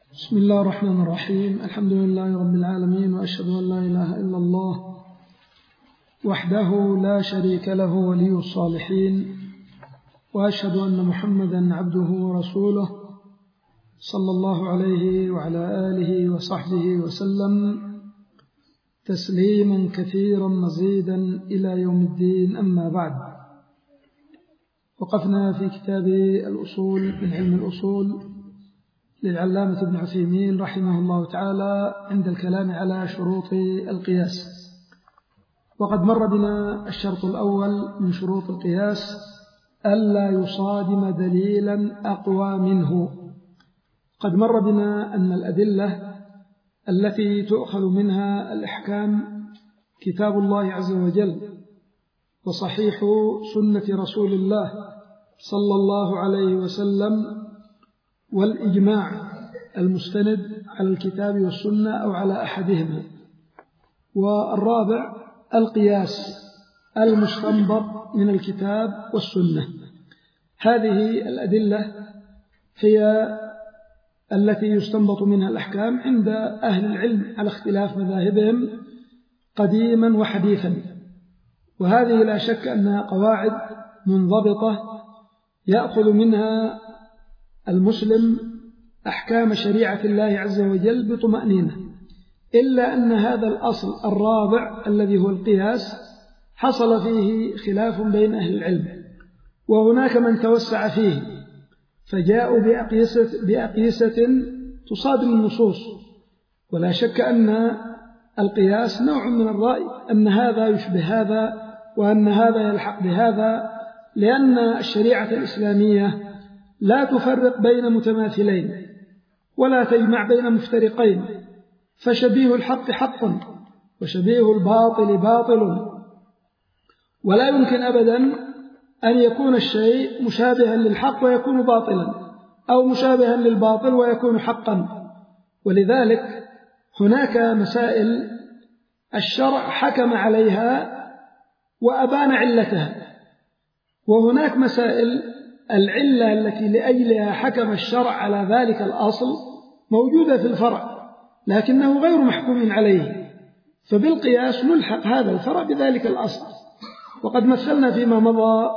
بسم الله الرحمن الرحيم. الحمد لله رب العالمين، وأشهد أن لا إله إلا الله وحده لا شريك له ولي الصالحين، وأشهد أن محمدا عبده ورسوله صلى الله عليه وعلى آله وصحبه وسلم تسليما كثيرا مزيدا إلى يوم الدين. أما بعد، وقفنا في كتاب الأصول من علم الأصول للعلامة ابن عثيمين رحمه الله تعالى عند الكلام على شروط القياس، وقد مر بنا الشرط الأول من شروط القياس ألا يصادم دليلا أقوى منه. قد مر بنا أن الأدلة التي تؤخذ منها الأحكام كتاب الله عز وجل وصحيح سنة رسول الله صلى الله عليه وسلم والإجماع المستند على الكتاب والسنة أو على أحدهما. والرابع القياس المستنبط من الكتاب والسنة. هذه الأدلة هي التي يستنبط منها الأحكام عند أهل العلم على اختلاف مذاهبهم قديما وحديثا، وهذه لا شك أنها قواعد منضبطة يأخذ منها المسلم أحكام شريعة الله عز وجل بطمأنينة، إلا أن هذا الأصل الرابع الذي هو القياس حصل فيه خلاف بين أهل العلم، وهناك من توسع فيه فجاءوا بأقيسة تصادم النصوص. ولا شك أن القياس نوع من الرأي أن هذا يشبه هذا وأن هذا يلحق بهذا، لأن الشريعة الإسلامية لا تفرق بين متماثلين ولا تجمع بين مفترقين، فشبيه الحق حق وشبيه الباطل باطل، ولا يمكن أبدا أن يكون الشيء مشابها للحق ويكون باطلا، أو مشابها للباطل ويكون حقا. ولذلك هناك مسائل الشرع حكم عليها وأبان علتها، وهناك مسائل العلة التي لأجلها حكم الشرع على ذلك الأصل موجودة في الفرع لكنه غير محكوم عليه، فبالقياس نلحق هذا الفرع بذلك الأصل. وقد مثلنا فيما مضى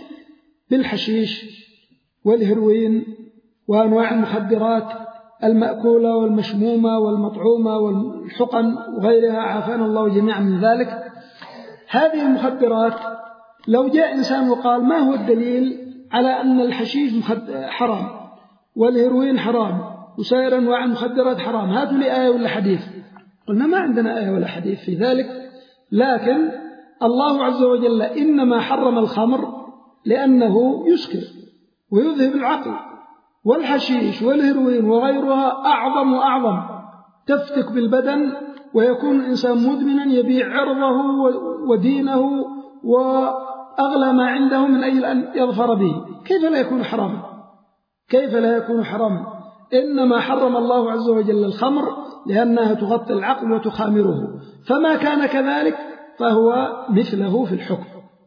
بالحشيش والهيروين وأنواع المخدرات المأكولة والمشمومة والمطعومة والحقن وغيرها، عافانا الله جميعا من ذلك. هذه المخدرات لو جاء إنسان وقال ما هو الدليل على أن الحشيش حرام والهيروين حرام وسائر أنواع المخدرات حرام، هاتوا لي آية ولا حديث. قلنا ما عندنا آية ولا حديث في ذلك، لكن الله عز وجل إنما حرم الخمر لأنه يسكر ويذهب العقل، والحشيش والهيروين وغيرها أعظم وأعظم، تفتك بالبدن ويكون الإنسان مدمنا يبيع عرضه ودينه وأغلى ما عنده من أجل أن يظفر به. كيف لا يكون حراما؟ كيف لا يكون حراما؟ إنما حرم الله عز وجل الخمر لأنها تغطي العقل وتخامره، فما كان كذلك فهو مثله في الحكم،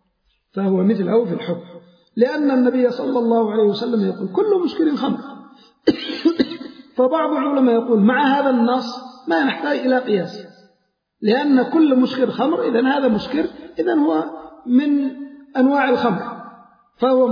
لأن النبي صلى الله عليه وسلم يقول كل مسكر خمر. فبعض العلماء يقول مع هذا النص ما نحتاج إلى قياس، لأن كل مسكر خمر، إذن هذا مسكر، إذن هو من أنواع الخمر فهو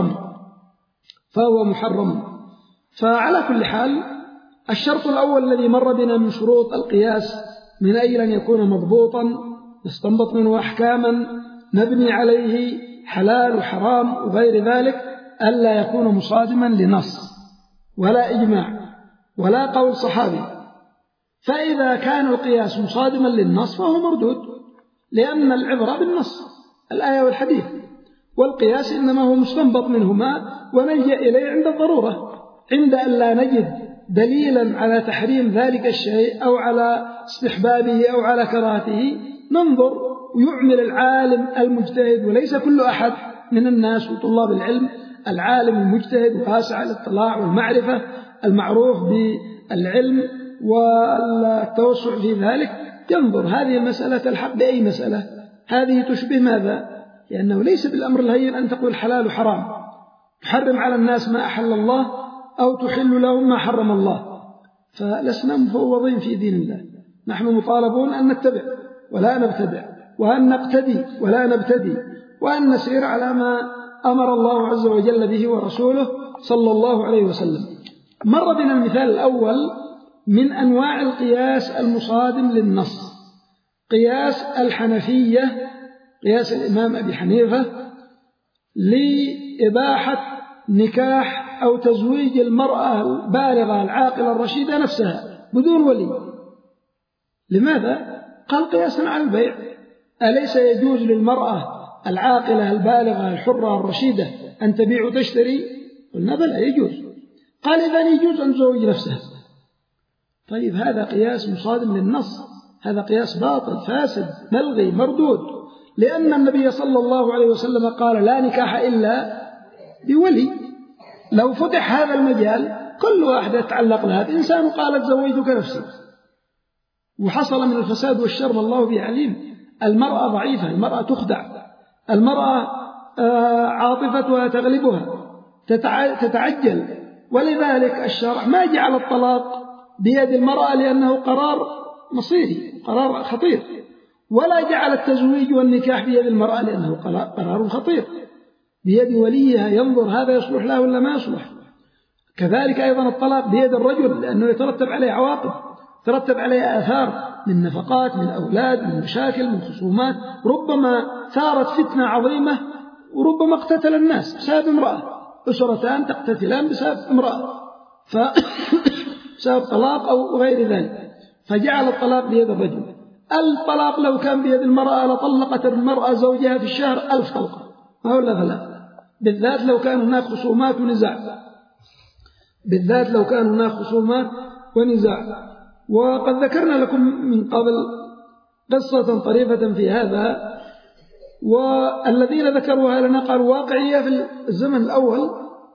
محرم. فعلى كل حال الشرط الأول الذي مر بنا من شروط القياس من أجل أن يكون مضبوطا نستنبط منه أحكاما نبني عليه حلال وحرام وغير ذلك، ألا يكون مصادما لنص ولا إجماع ولا قول صحابي. فإذا كان القياس مصادما للنص فهو مردود، لأن العبرة بالنص الآية والحديث، والقياس إنما هو مستنبط منهما ونلجأ إليه عند الضرورة، عند أن لا نجد دليلا على تحريم ذلك الشيء أو على استحبابه أو على كراهته ننظر ويعمل العالم المجتهد، وليس كل أحد من الناس وطلاب العلم العالم المجتهد واسع الاطلاع والمعرفة المعروف بالعلم والتوسع في ذلك، ينظر هذه المسألة تلحق بأي مسألة، هذه تشبه ماذا؟ لأنه ليس بالأمر الهين أن تقول حلال وحرام، تحرم على الناس ما أحل الله أو تحل لهم ما حرم الله، فلسنا مفوضين في دين الله، نحن مطالبون أن نتبع ولا نبتدع، وأن نقتدي ولا نبتدي، وأن نسير على ما أمر الله عز وجل به ورسوله صلى الله عليه وسلم. مر بنا المثال الأول من أنواع القياس المصادم للنص، قياس الحنفية، قياس الإمام أبي حنيفة لإباحة نكاح أو تزويج المرأة البالغة العاقلة الرشيدة نفسها بدون ولي. لماذا؟ قال قياسا على البيع، أليس يجوز للمرأة العاقلة البالغة الحرة الرشيدة أن تبيع وتشتري؟ قلنا بلى يجوز. قال إذن يجوز أن تزوج نفسها. طيب هذا قياس مصادم للنص، هذا قياس باطل فاسد ملغي مردود، لأن النبي صلى الله عليه وسلم قال لا نكاح إلا بولي. لو فتح هذا المجال كل واحدة يتعلق لها بإنسان وقالت زوجتك نفسي، وحصل من الفساد والشر ما الله به عليم. المرأة ضعيفة، المرأة تخدع، المرأة عاطفتها تغلبها، تتعجل، ولذلك الشرع ما جعل الطلاق بيد المرأة لأنه قرار مصيري، قرار خطير، ولا جعل التزويج والنكاح بيد المرأة لأنه قرار خطير، بيد وليها ينظر هذا يصلح له ولا ما يصلح. كذلك أيضا الطلاق بيد الرجل لأنه يترتب عليه عواقب، ترتب عليه آثار من نفقات، من أولاد، من مشاكل، من خصومات، ربما ثارت فتنة عظيمة وربما اقتتل الناس بسبب امرأة، أسرتان تقتتلان بسبب امرأة، بسبب طلاق أو غير ذلك، فجعل الطلاق بيد الرجل. الطلاق لو كان بيد المرأة لطلقت المرأة زوجها في الشهر 1000 طلقة، ولا ثلاث، بالذات لو كان هناك خصومات ونزاع، بالذات لو كان هناك خصومات ونزاع. وقد ذكرنا لكم من قبل قصة طريفة في هذا، والذين ذكروها لنا قالوا واقعية في الزمن الأول.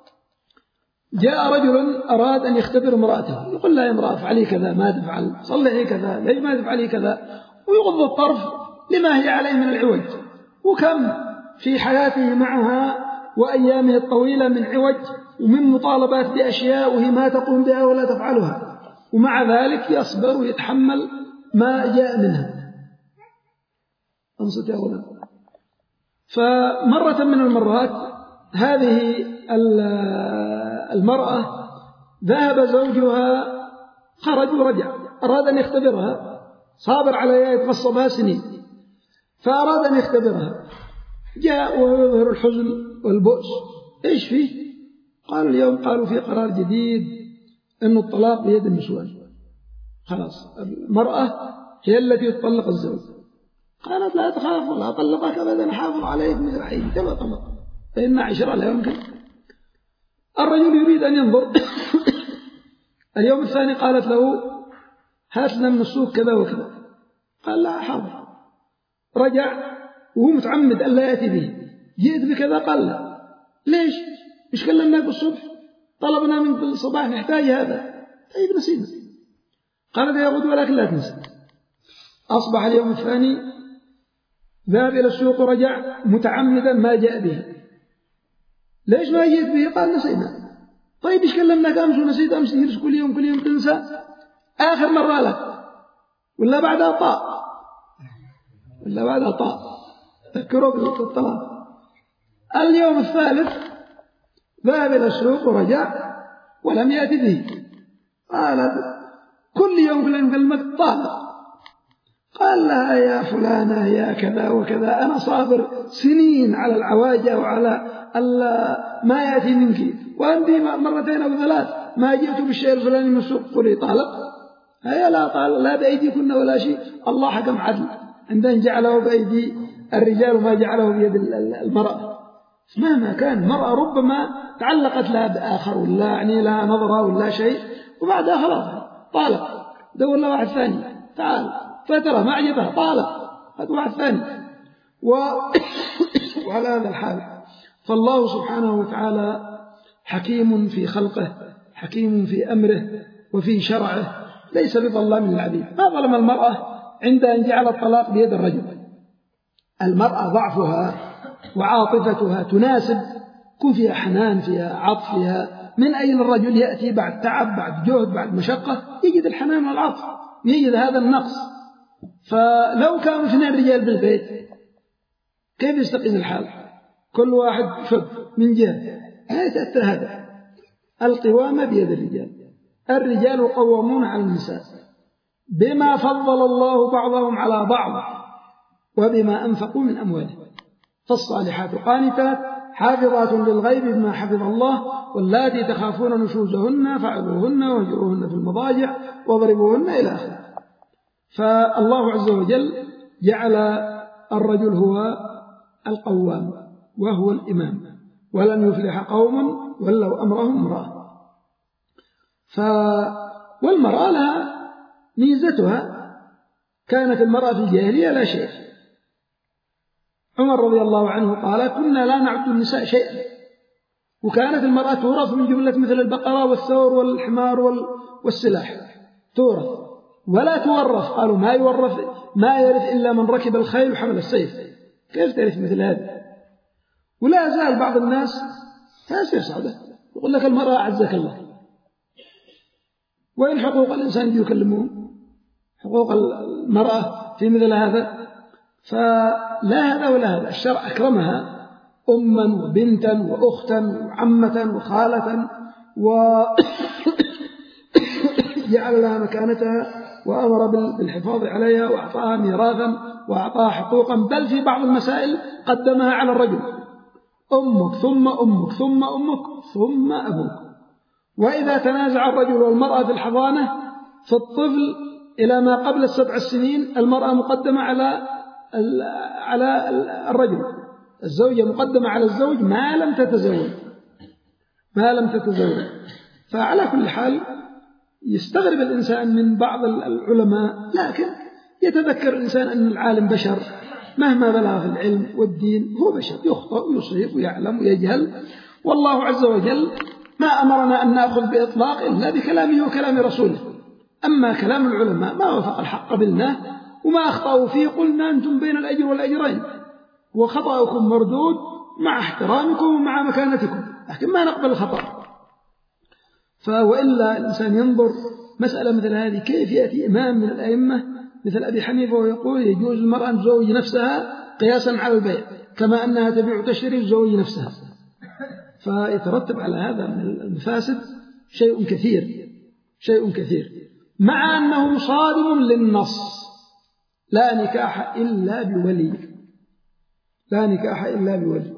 جاء رجل أراد أن يختبر امرأته، يقول لها يا امرأة افعلي كذا ما تفعل، صلحي كذا ليش ما تفعلي كذا، ويغض الطرف لما هي عليه من العوج، وكم في حياته معها وأيامه الطويلة من عوج ومن مطالبات بأشياء وهي ما تقوم بها ولا تفعلها، ومع ذلك يصبر ويتحمل ما جاء منها. أنصت يا أولا. فمرة من المرات هذه المرأة ذهب زوجها، خرج ورجع، أراد أن يختبرها، صابر عليها يتغصبها سنين، فأراد أن يختبرها، جاء ويظهر الحزن والبؤس. إيش فيه؟ قال اليوم قالوا في قرار جديد أن الطلاق بيد النسوان، خلاص المرأة هي التي تطلق الزوج. قالت لا تخاف ولا أطلقك أبدا، حافظ عليك مثل عين كما طلق، فإن عشرة لا يمكن. الرجل يريد أن ينظر. اليوم الثاني قالت له هات لنا من السوق كذا وكذا، قال لا حاضر. رجع وهو متعمد ألا يأتي به، جئت بكذا، قال لا. ليش؟ مش كلمناك الصبح، طلبنا منك الصباح نحتاج هذا. طيب نسينا. قالت يا غد ولكن لا تنسى. أصبح اليوم الثاني ذهب إلى السوق ورجع متعمدا ما جاء به. ليش ما جئت به؟ قال نسينا. طيب إيش كلمناك أمس ونسيت أمس، تجلس كل يوم تنسى، آخر مرة لك ولا بعدها طاء، ولا بعدها طاء، تذكروا بالطلاق. اليوم الثالث ذهب إلى السوق ورجع ولم يأتي به. قالت كل يوم كلمة طالق. قال لها يا فلانة يا كذا وكذا، أنا صابر سنين على العواجة وعلى ما يأتي منك، وأنت مرتين أو ثلاث ما جئت بالشيء الفلاني من السوق قولي طالق. هيا لا طالق، لا بأيديكن ولا شيء، الله حكم عدل عندما جعله بأيدي الرجال وما جعله بيد المرأة. مهما كان المرأة ربما تعلقت لها بآخر ولا يعني لها نظرة ولا شيء، وبعدها خلاص طالق، دور لها واحد ثاني، تعال فترة ما عجبها طالق، هات واحد ثاني. وعلى هذا الحال فالله سبحانه وتعالى حكيم في خلقه، حكيم في أمره وفي شرعه، ليس بظلام للعبيد. ما ظلم المرأة عند أن جعل الطلاق بيد الرجل. المرأة ضعفها وعاطفتها تناسب، يكون فيها حنان، فيها عطف، فيها من أين الرجل يأتي بعد تعب، بعد جهد، بعد مشقة، يجد الحنان والعطف، يجد هذا النقص. فلو كانوا 2 رجال بالبيت كيف يستقيم الحال؟ كل واحد شد من جهة، لا يتأثر هذا. القوامة بيد الرجال، الرجال قوامون على النساء بما فضل الله بعضهم على بعض وبما أنفقوا من أموالهم. فالصالحات قانتات حافظات للغيب بما حفظ الله، واللاتي تخافون نشوزهن فعظوهن واهجروهن في المضاجع واضربوهن إلى آخره. فالله عز وجل جعل الرجل هو القوام وهو الإمام، ولن يفلح قوم ولوا أمرهم امرأة. والمرأة لها ميزتها، كانت المرأة في الجاهلية لا شيء. عمر رضي الله عنه قال: كنا لا نعد النساء شيئا، وكانت المرأة تورث من جملة مثل البقرة والثور والحمار والسلاح، تورث ولا تورث. قالوا: ما يرث إلا من ركب الخيل وحمل السيف، كيف ترث مثل هذا؟ ولا زال بعض الناس فاسر صعبة يقول لك المرأة أعزك الله. وين حقوق الإنسان يكلمون؟ حقوق المرأة في مثل هذا؟ فلا هذا ولا هذا. الشرع أكرمها أما وبنتا وأختا وعمة وخالة، وجعل لها مكانتها وأمر بالحفاظ عليها وأعطاها ميراثا وأعطاها حقوقا، بل في بعض المسائل قدمها على الرجل: أمك ثم أمك ثم أمك ثم أبوك. وإذا تنازع الرجل والمرأة في الحضانة في الطفل إلى ما قبل 7 سنين، المرأة مقدمة على الرجل، الزوجة مقدمة على الزوج ما لم تتزوج. فعلى كل حال يستغرب الإنسان من بعض العلماء، لكن يتذكر الإنسان أن العالم بشر، مهما بلغ في العلم والدين هو بشر، يخطئ ويصيب ويعلم ويجهل. والله عز وجل ما أمرنا أن نأخذ بإطلاق إلا بكلامه وكلام رسوله. أما كلام العلماء ما وافق الحق قبلناه، وما أخطأوا فيه قلنا أنتم بين الأجر والأجرين، وخطأكم مردود مع احترامكم ومع مكانتكم، لكن ما نقبل الخطأ. وإلا الإنسان ينظر مسألة مثل هذه، كيف يأتي إمام من الأئمة مثل أبي حنيفة ويقول يجوز المرأة أن تزوج نفسها قياسا على البيع، كما أنها تبيع وتشتري وتزوج نفسها. فيترتب على هذا من المفاسد شيء كثير، مع أنه صادم للنص: لا نكاح إلا بولي.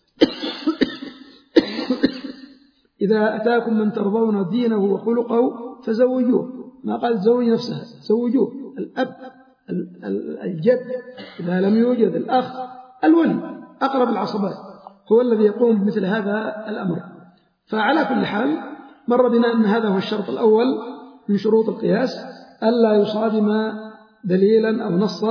إذا أتاكم من ترضون دينه وخلقه فزوجوه، ما قال زوج نفسها، زوجوه. الأب، الجد، إذا لم يوجد الأخ، الولي أقرب العصبات هو الذي يقوم بمثل هذا الأمر. فعلى كل حال مر بنا أن هذا هو الشرط الأول من شروط القياس: ألا يصادم دليلا أو نصا.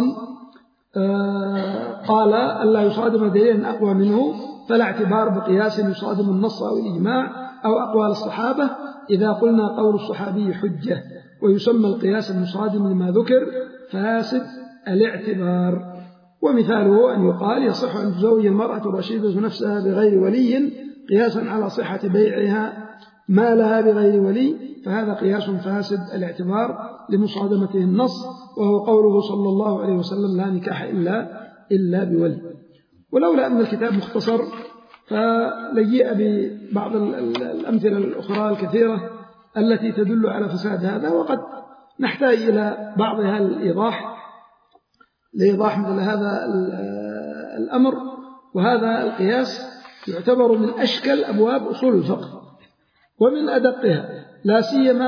قال: ألا يصادم دليلا أقوى منه، فلا اعتبار بقياس يصادم النص أو الإجماع أو أقوال الصحابة إذا قلنا قول الصحابي حجة. ويسمى القياس المصادم لما ذكر فاسد الاعتبار. ومثاله أن يقال: يصح أن تزوج المرأة الرشيدة نفسها بغير ولي قياسا على صحة بيعها ما لها بغير ولي، فهذا قياس فاسد الاعتبار لمصادمته النص، وهو قوله صلى الله عليه وسلم: لا نكاح إلا بولي. ولولا أن الكتاب مختصر فلجيء ببعض الأمثلة الأخرى الكثيرة التي تدل على فساد هذا، وقد نحتاج إلى بعضها لإيضاح مثل هذا الأمر. وهذا القياس يعتبر من أشكل أبواب أصول الفقه ومن أدقها، لا سيما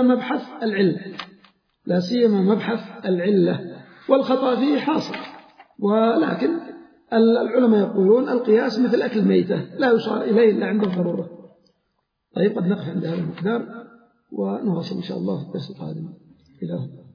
مبحث العلة، والخطأ فيه حاصل. ولكن العلماء يقولون القياس مثل أكل الميتة لا يصار إليه إلا عند الضرورة. طيب، قد نقف عند هذا المقدار ونواصل إن شاء الله في الدرس القادم. إلى هنا.